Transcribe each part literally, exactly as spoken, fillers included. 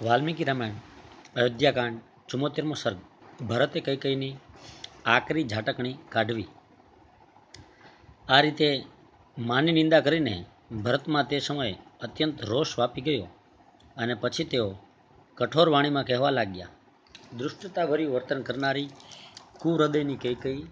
વાલ્મીકી રામાયણ અયોધ્યાકાંડ ચુમ્મોતેરમો સર્ગ. ભરતે કૈકેયીની આકરી ઝાટકણી કાઢવી. આ રીતે માની નિંદા કરીને ભરતમાં તે સમયે અત્યંત રોષ વાપી ગયો અને પછી તેઓ કઠોર વાણીમાં કહેવા લાગ્યા. દુષ્ટતાભર્યું વર્તન કરનારી કુહૃદયની કૈકેયી,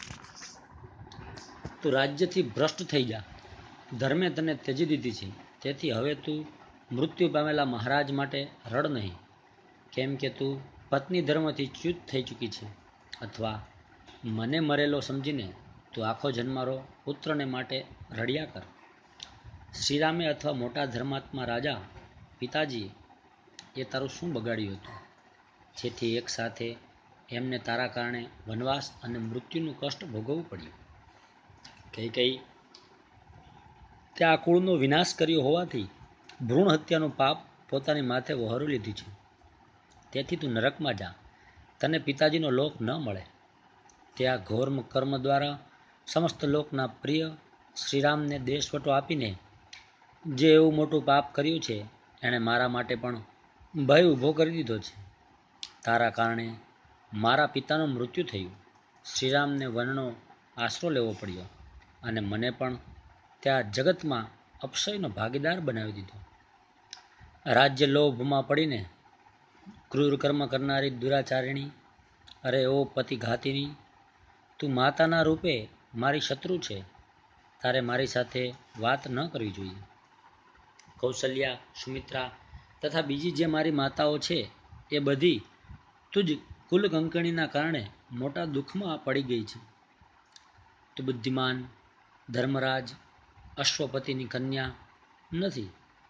તું રાજ્યથી ભ્રષ્ટ થઈ જા. ધર્મે તને ત્યજી દીધી છે, તેથી હવે તું મૃત્યુ પામેલા મહારાજ માટે રડ નહીં, કેમ કે તું પત્ની ધર્મથી ચ્યુત થઈ ચૂકી છે. અથવા મને મરેલો સમજીને તું આખો જન્મારો પુત્રને માટે રડ્યા કર. શ્રીરામે અથવા મોટા ધર્માત્મા રાજા પિતાજીએ એ તારું શું બગાડ્યું હતું, જેથી એક સાથે એમને તારા કારણે વનવાસ અને મૃત્યુનું કષ્ટ ભોગવવું પડ્યું. કૈકેયી, તે આ કુળનો વિનાશ કર્યો હોવાથી ભ્રૂણ હત્યાનું પાપ પોતાની માથે વહોરી લીધું છે. તેથી તું નરકમાં જા, તને પિતાજીનો લોક ન મળે. તે આ ઘોર કર્મ દ્વારા સમસ્ત લોકના પ્રિય શ્રીરામને દેશવટો આપીને જે એવું મોટું પાપ કર્યું છે, એણે મારા માટે પણ ભય ઊભો કરી દીધો છે. તારા કારણે મારા પિતાનું મૃત્યુ થયું, શ્રીરામને વનનો આશરો લેવો પડ્યો અને મને પણ ત્યાં જગતમાં અપક્ષયનો ભાગીદાર બનાવી દીધો. રાજ્ય લોભમાં પડીને ક્રૂર કર્મ કરનારી દુરાચારિણી, અરે ઓ પતિઘાતિની, તું માતાના રૂપે મારી શત્રુ છે. તારે મારી સાથે વાત ન કરવી જોઈએ. કૌશલ્યા, સુમિત્રા તથા બીજી જે મારી માતાઓ છે, એ બધી તુજ કુલકંકણીના કારણે મોટા દુઃખમાં પડી ગઈ છે. તું બુદ્ધિમાન, ધર્મરાજ, અશ્વપતિની કન્યા નથી.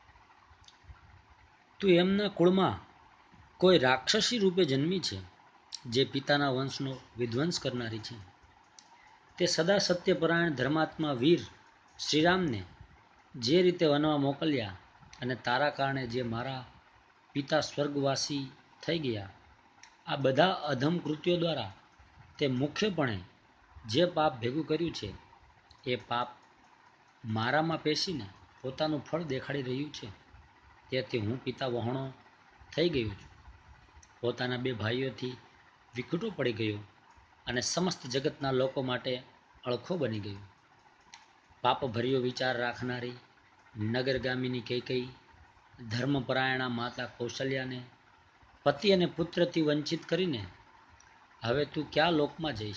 તું એમના કુળમાં કોઈ રાક્ષસી રૂપે જન્મી છે, જે પિતાના વંશનો વિધ્વંસ કરનારી છે. તે સદા સત્યપરાયણ ધર્માત્મા વીર શ્રીરામને જે રીતે વનમાં મોકલ્યા અને તારા કારણે જે મારા પિતા સ્વર્ગવાસી થઈ ગયા, આ બધા અધમ કૃત્યો દ્વારા તે મુખ્યપણે જે પાપ ભેગું કર્યું છે, એ પાપ મારામાં પેશીને પોતાનું ફળ દેખાડી રહ્યું છે. તેથી હું પિતા વહોણો થઈ ગયો છું, પોતાના બે ભાઈઓથી વિખૂટો પડી ગયો અને સમસ્ત જગતના લોકો માટે અળખો બની ગયો. પાપભર્યો વિચાર રાખનારી નગરગામિની કૈકેયી, ધર્મપરાયણા માતા કૌશલ્યાને પતિ અને પુત્રથી વંચિત કરીને હવે તું ક્યાં લોકમાં જઈશ?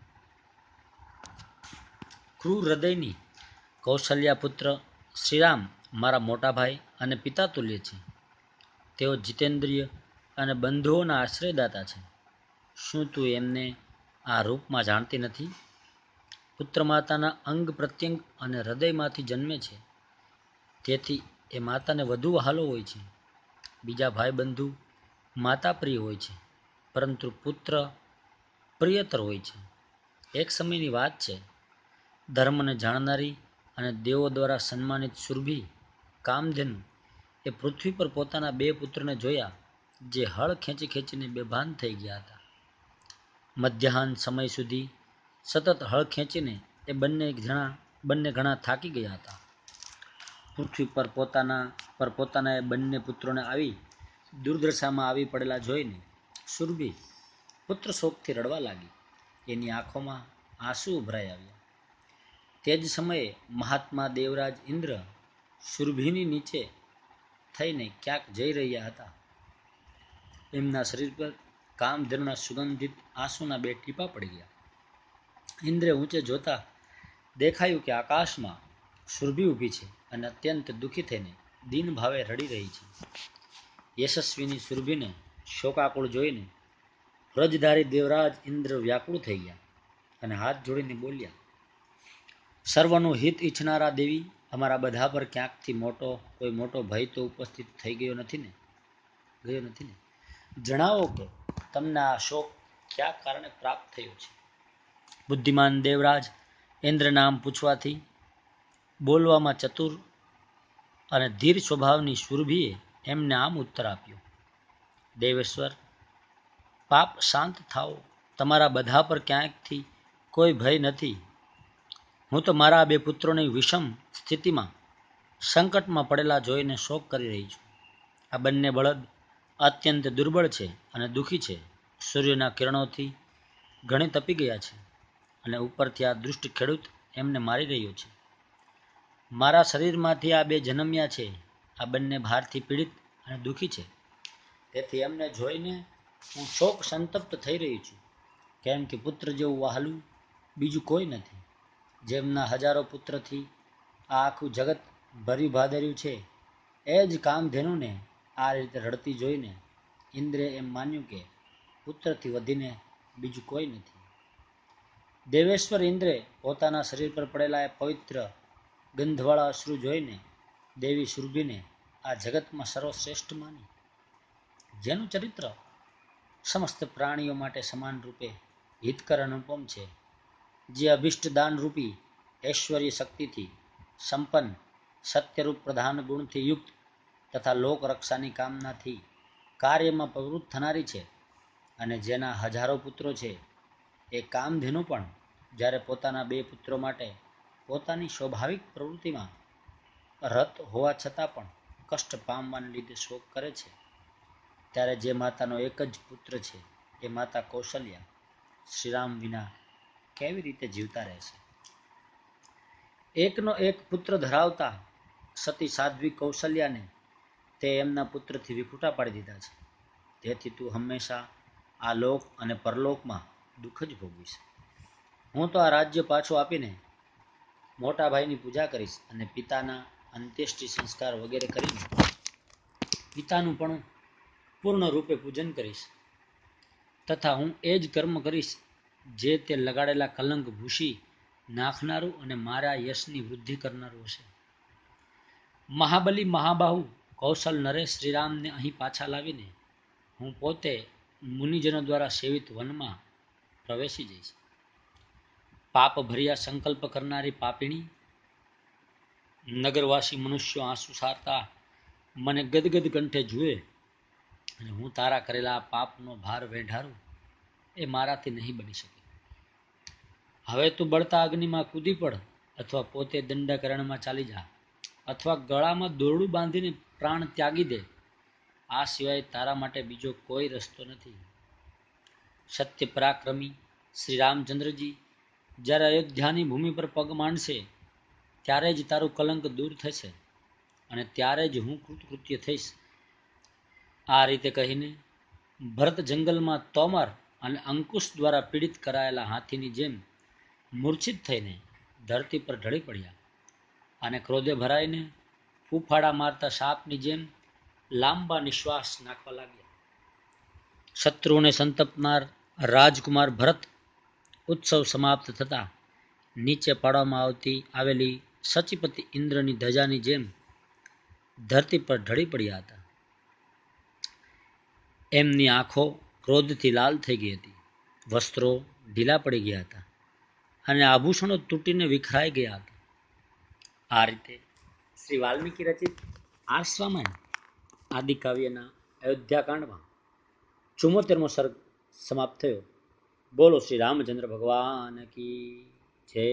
ક્રૂર હૃદયની કૌશલ્યા પુત્ર શ્રીરામ મારા મોટા ભાઈ અને પિતા તુલ્ય છે. તેઓ જીતેન્દ્રિય અને બંધુઓના આશ્રયદાતા છે. શું તું એમને આ રૂપમાં જાણતી નથી? પુત્ર માતાના અંગ પ્રત્યંગ અને હૃદયમાંથી જન્મે છે, તેથી એ માતાને વધુ વહાલો હોય છે. બીજા ભાઈ બંધુ માતા પ્રિય હોય છે, પરંતુ પુત્ર પ્રિયતર હોય છે. એક સમયની વાત છે, ધર્મને જાણનારી અને દેવો દ્વારા સન્માનિત સુરભી કામધેનુ એ પૃથ્વી પર પોતાના બે પુત્રને જોયા, જે હળ ખેંચી ખેંચીને બેભાન થઈ ગયા હતા. મધ્યાહન સમય સુધી સતત હળ ખેંચીને એ બંને જણા બંને ઘણા થાકી ગયા હતા. પૃથ્વી પર પોતાના પર પોતાના એ બંને પુત્રોને આવી દુર્દશામાં આવી પડેલા જોઈને સુરભી પુત્ર શોકથી રડવા લાગી. એની આંખોમાં આંસુ ઉભરાઈ આવ્યા. તે જ સમયે મહાત્મા દેવરાજ ઇન્દ્ર સુરભીની નીચે થઈને ક્યાંક જઈ રહ્યા હતા. એમના શરીર પર કામધેનુના સુગંધિત આંસુના બે ટીપા પડી ગયા. ઇન્દ્રે ઊંચે જોતા દેખાયું કે આકાશમાં સુરભી ઊભી છે અને અત્યંત દુઃખી થઈને દીન ભાવે રડી રહી છે. યશસ્વીની સુરભીને શોકાકુળ જોઈને વ્રજધારી દેવરાજ ઇન્દ્ર વ્યાકુળ થઈ ગયા અને હાથ જોડીને બોલ્યા, સર્વનું હિત ઈચ્છનારા દેવી, અમારા બધા પર ક્યાંકથી મોટો કોઈ મોટો ભય તો ઉપસ્થિત થઈ ગયો નથી ને ગયો નથી ને જણાવો કે તમને આ શોક કયા કારણે પ્રાપ્ત થયો છે? બુદ્ધિમાન દેવરાજ ઇન્દ્ર નામ પૂછવાથી બોલવામાં ચતુર અને ધીર સ્વભાવની સુરભીએ એમને આમ ઉત્તર આપ્યો, દેવેશ્વર, પાપ શાંત થાઓ, તમારા બધા પર ક્યાંકથી કોઈ ભય નથી. હું તો મારા બે પુત્રોની વિષમ સ્થિતિમાં સંકટમાં પડેલા જોઈને શોક કરી રહી છું. આ બંને બળદ અત્યંત દુર્બળ છે અને દુઃખી છે. સૂર્યના કિરણોથી ઘણી તપી ગયા છે અને ઉપરથી આ દુષ્ટ ખેડૂત એમને મારી રહ્યો છે. મારા શરીરમાંથી આ બે જન્મ્યા છે. આ બંને ભારથી પીડિત અને દુઃખી છે. તેથી એમને જોઈને હું શોક સંતપ્ત થઈ રહી છું, કેમ કે પુત્ર જેવું વહાલું બીજું કોઈ નથી. જેમના હજારો પુત્રથી આ આખું જગત ભર્યું ભાદર્યું છે, એ જ કામધેનુને આ રીતે રડતી જોઈને ઇન્દ્રે એમ માન્યું કે પુત્રથી વધીને બીજું કોઈ નથી. દેવેશ્વર ઇન્દ્રે પોતાના શરીર પર પડેલા એ પવિત્ર ગંધવાળા અશ્રુ જોઈને દેવી સુરભીને આ જગતમાં સર્વશ્રેષ્ઠ માની, જેનું ચરિત્ર સમસ્ત પ્રાણીઓ માટે સમાન રૂપે હિતકર અનુપમ છે, જે અભિષ્ટ દાન રૂપી ઐશ્વર્ય શક્તિથી સંપન્ન, સત્યરૂપ પ્રધાન ગુણથી યુક્ત તથા લોક રક્ષાની કામનાથી કાર્યમાં પ્રવૃત્ત થનારી છે, અને જેના હજારો પુત્રો છે. એ કામધેનુ પણ જ્યારે પોતાના બે પુત્રો માટે પોતાની સ્વાભાવિક પ્રવૃત્તિમાં રત હોવા છતાં પણ કષ્ટ પામવાને લીધે શોક કરે છે, ત્યારે જે માતાનો એક જ પુત્ર છે એ માતા કૌશલ્યા શ્રીરામ વિના કેવી રીતે જીવતા રહેશે? એકનો એક પુત્ર ધરાવતા સતી સાધ્વી કૌશલ્યાને તે એમના પુત્રથી વિખૂટા પાડી દીધા છે. તેથી તું હંમેશા આ લોક અને પરલોકમાં દુઃખ જ ભોગવીશ. હું તો આ રાજ્ય પાછું આપીને મોટા ભાઈની પૂજા કરીશ અને પિતાના અંત્યેષ્ટિ સંસ્કાર વગેરે કરીને પિતાનું પણ પૂર્ણ રૂપે પૂજન કરીશ, તથા હું એ જ કર્મ કરીશ જે તે લગાડેલા કલંક ભૂષી નાખનારું અને મારા યશની વૃદ્ધિ કરનારું હશે. મહાબલી મહાબાહુ કૌશલ નરે શ્રીરામને અહીં પાછા લાવીને હું પોતે મુનિજનો દ્વારા સેવિત વનમાં પ્રવેશી જઈશ. પાપ ભર્યા સંકલ્પ કરનારી પાપીણી નગરવાસી મનુષ્યો આંસુ સારતા મને ગદગદ કંઠે જુએ અને હું તારા કરેલા પાપનો ભાર વેઢારું, એ મારાથી નહીં બની શકે. હવે તું બળતા અગ્નિમાં કૂદી પડ, અથવા પોતે દંડકરણમાં ચાલી જા, અથવા ગળામાં દોરડું બાંધીને પ્રાણ ત્યાગી દે. આ સિવાય તારા માટે બીજો કોઈ રસ્તો નથી. સત્ય પરાક્રમી શ્રી રામચંદ્રજી જ્યારે અયોધ્યાની ભૂમિ પર પગ માંડશે ત્યારે જ તારું કલંક દૂર થશે અને ત્યારે જ હું કૃતકૃત્ય થઈશ. આ રીતે કહીને ભરત જંગલમાં તોમર અને અંકુશ દ્વારા પીડિત કરાયેલા હાથીની જેમ મૂર્છિત થઈને ધરતી પર ઢળી પડ્યા અને ક્રોધે ભરાઈને ફૂફાડા મારતા સાપની જેમ લાંબા નિશ્વાસ નાખવા લાગ્યા. શત્રુઓને સંતપનાર રાજકુમાર ભરત ઉત્સવ સમાપ્ત થતા નીચે પાડવામાં આવતી આવેલી સચીપતિ ઇન્દ્રની ધજાની જેમ ધરતી પર ઢળી પડ્યા હતા. એમની આંખો ક્રોધથી લાલ થઈ ગઈ હતી, વસ્ત્રો ઢીલા પડી ગયા હતા અને આભૂષણો તૂટીને વિખરાઈ ગયા હતા. આ રીતે શ્રી વાલ્મીકી રચિત આર્ષ રામાયણ આદિ કાવ્યના અયોધ્યાકાંડમાં ચુમ્મોતેરમો સર્ગ સમાપ્ત થયો. બોલો શ્રી રામચંદ્ર ભગવાન કી